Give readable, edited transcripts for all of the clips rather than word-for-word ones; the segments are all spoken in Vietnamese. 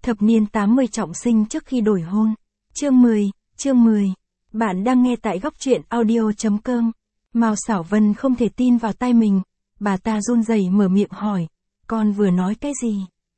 Thập niên 80 trọng sinh trước khi đổi hôn. Chương 10. Bạn đang nghe tại góc truyện audio.com. Mao Xảo Vân không thể tin vào tai mình. Bà ta run rẩy mở miệng hỏi. Con vừa nói cái gì?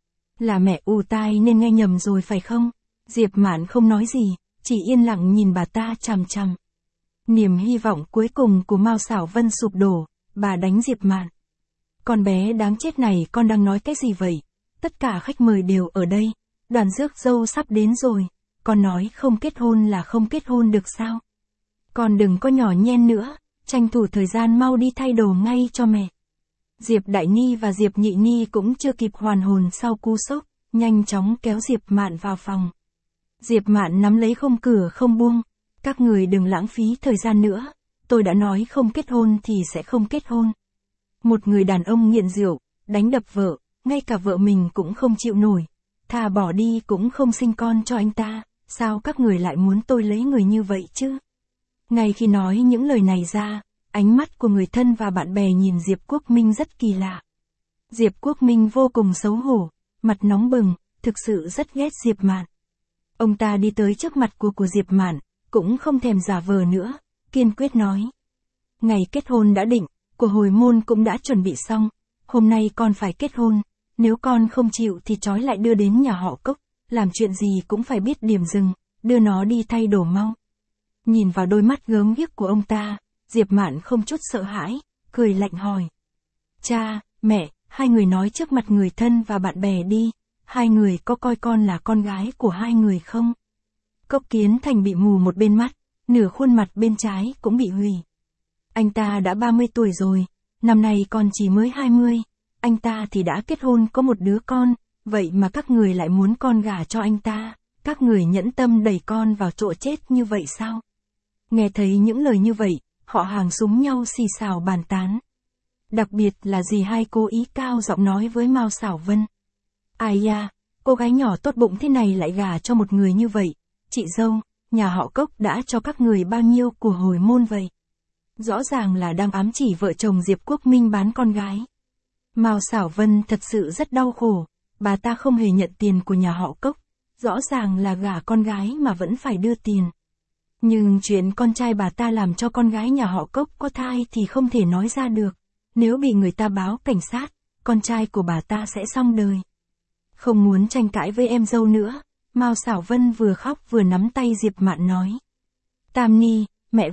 Là mẹ ù tai nên nghe nhầm rồi phải không? Diệp Mạn không nói gì, chỉ yên lặng nhìn bà ta chằm chằm. Niềm hy vọng cuối cùng của Mao Xảo Vân sụp đổ, bà đánh Diệp Mạn. Con bé đáng chết này, con đang nói cái gì vậy? Tất cả khách mời đều ở đây, đoàn rước dâu sắp đến rồi, con nói không kết hôn là không kết hôn được sao? Con đừng có nhỏ nhen nữa, tranh thủ thời gian mau đi thay đồ ngay cho mẹ. Diệp Đại Ni và Diệp Nhị Ni cũng chưa kịp hoàn hồn sau cú sốc, nhanh chóng kéo Diệp Mạn vào phòng. Diệp Mạn nắm lấy khung cửa không buông. Các người đừng lãng phí thời gian nữa, tôi đã nói không kết hôn thì sẽ không kết hôn. Một người đàn ông nghiện rượu, đánh đập vợ, ngay cả vợ mình cũng không chịu nổi. Thà bỏ đi cũng không sinh con cho anh ta, sao các người lại muốn tôi lấy người như vậy chứ? Ngay khi nói những lời này ra, ánh mắt của người thân và bạn bè nhìn Diệp Quốc Minh rất kỳ lạ. Diệp Quốc Minh vô cùng xấu hổ, mặt nóng bừng, thực sự rất ghét Diệp Mạn. Ông ta đi tới trước mặt của Diệp Mạn, cũng không thèm giả vờ nữa, kiên quyết nói. Ngày kết hôn đã định, của hồi môn cũng đã chuẩn bị xong, hôm nay con phải kết hôn, nếu con không chịu thì trói lại đưa đến nhà họ Cốc, làm chuyện gì cũng phải biết điểm dừng, đưa nó đi thay đồ mau. Nhìn vào đôi mắt gớm ghiếc của ông ta, Diệp Mạn không chút sợ hãi, cười lạnh hỏi. Cha, mẹ, hai người nói trước mặt người thân và bạn bè đi, hai người có coi con là con gái của hai người không? Cốc Kiến Thành bị mù một bên mắt, nửa khuôn mặt bên trái cũng bị hủy. Anh ta đã 30 tuổi rồi, năm nay con chỉ mới 20, anh ta thì đã kết hôn có một đứa con, vậy mà các người lại muốn con gả cho anh ta, các người nhẫn tâm đẩy con vào chỗ chết như vậy sao? Nghe thấy những lời như vậy, họ hàng súng nhau xì xào bàn tán. Đặc biệt là dì hai cố ý cao giọng nói với Mao Xảo Vân. Ai da, cô gái nhỏ tốt bụng thế này lại gả cho một người như vậy. Chị dâu, nhà họ Cốc đã cho các người bao nhiêu của hồi môn vậy? Rõ ràng là đang ám chỉ vợ chồng Diệp Quốc Minh bán con gái. Mao Xảo Vân thật sự rất đau khổ, bà ta không hề nhận tiền của nhà họ Cốc, rõ ràng là gả con gái mà vẫn phải đưa tiền. Nhưng chuyện con trai bà ta làm cho con gái nhà họ Cốc có thai thì không thể nói ra được, nếu bị người ta báo cảnh sát, con trai của bà ta sẽ xong đời. Không muốn tranh cãi với em dâu nữa. Mao Xảo Vân vừa khóc vừa nắm tay Diệp Mạn nói. Tam Ni, mẹ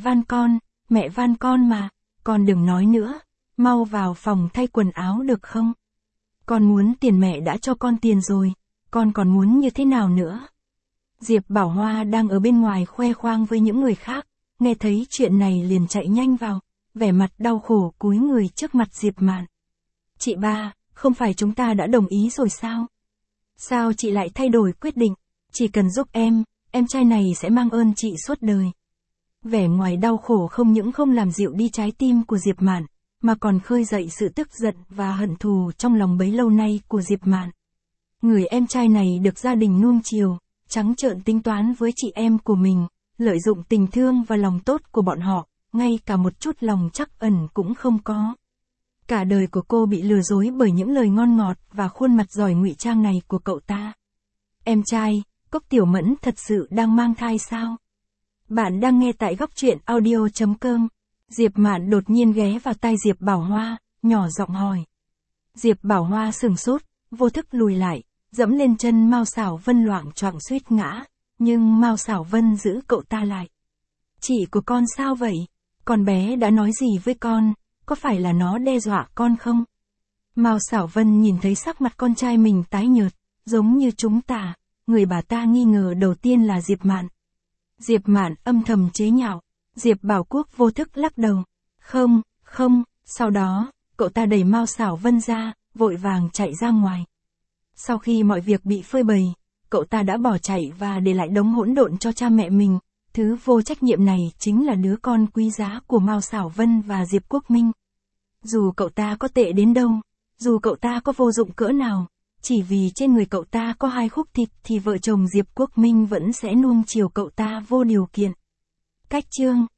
van con mà, con đừng nói nữa, mau vào phòng thay quần áo được không? Con muốn tiền mẹ đã cho con tiền rồi, con còn muốn như thế nào nữa? Diệp Bảo Hoa đang ở bên ngoài khoe khoang với những người khác, nghe thấy chuyện này liền chạy nhanh vào, vẻ mặt đau khổ cúi người trước mặt Diệp Mạn. Chị ba, không phải chúng ta đã đồng ý rồi sao? Sao chị lại thay đổi quyết định? Chỉ cần giúp em trai này sẽ mang ơn chị suốt đời. Vẻ ngoài đau khổ không những không làm dịu đi trái tim của Diệp Mạn, mà còn khơi dậy sự tức giận và hận thù trong lòng bấy lâu nay của Diệp Mạn. Người em trai này được gia đình nuông chiều, trắng trợn tính toán với chị em của mình, lợi dụng tình thương và lòng tốt của bọn họ, ngay cả một chút lòng trắc ẩn cũng không có. Cả đời của cô bị lừa dối bởi những lời ngon ngọt và khuôn mặt giỏi ngụy trang này của cậu ta. Em trai, Cốc Tiểu Mẫn thật sự đang mang thai sao? Bạn đang nghe tại góc truyện audio.com. Diệp Mạn đột nhiên ghé vào tai Diệp Bảo Hoa, nhỏ giọng hỏi. Diệp Bảo Hoa sửng sốt, vô thức lùi lại, dẫm lên chân Mao Xảo Vân loạng choạng suýt ngã, nhưng Mao Xảo Vân giữ cậu ta lại. Chị của con sao vậy? Con bé đã nói gì với con? Có phải là nó đe dọa con không? Mao Xảo Vân nhìn thấy sắc mặt con trai mình tái nhợt, giống như chúng ta. Người bà ta nghi ngờ đầu tiên là Diệp Mạn. Diệp Mạn âm thầm chế nhạo. Diệp Bảo Quốc vô thức lắc đầu. Không, sau đó, cậu ta đẩy Mao Xảo Vân ra, vội vàng chạy ra ngoài. Sau khi mọi việc bị phơi bày, cậu ta đã bỏ chạy và để lại đống hỗn độn cho cha mẹ mình. Thứ vô trách nhiệm này chính là đứa con quý giá của Mao Xảo Vân và Diệp Quốc Minh. Dù cậu ta có tệ đến đâu, dù cậu ta có vô dụng cỡ nào, chỉ vì trên người cậu ta có 2 khúc thịt thì vợ chồng Diệp Quốc Minh vẫn sẽ nuông chiều cậu ta vô điều kiện. Cách chương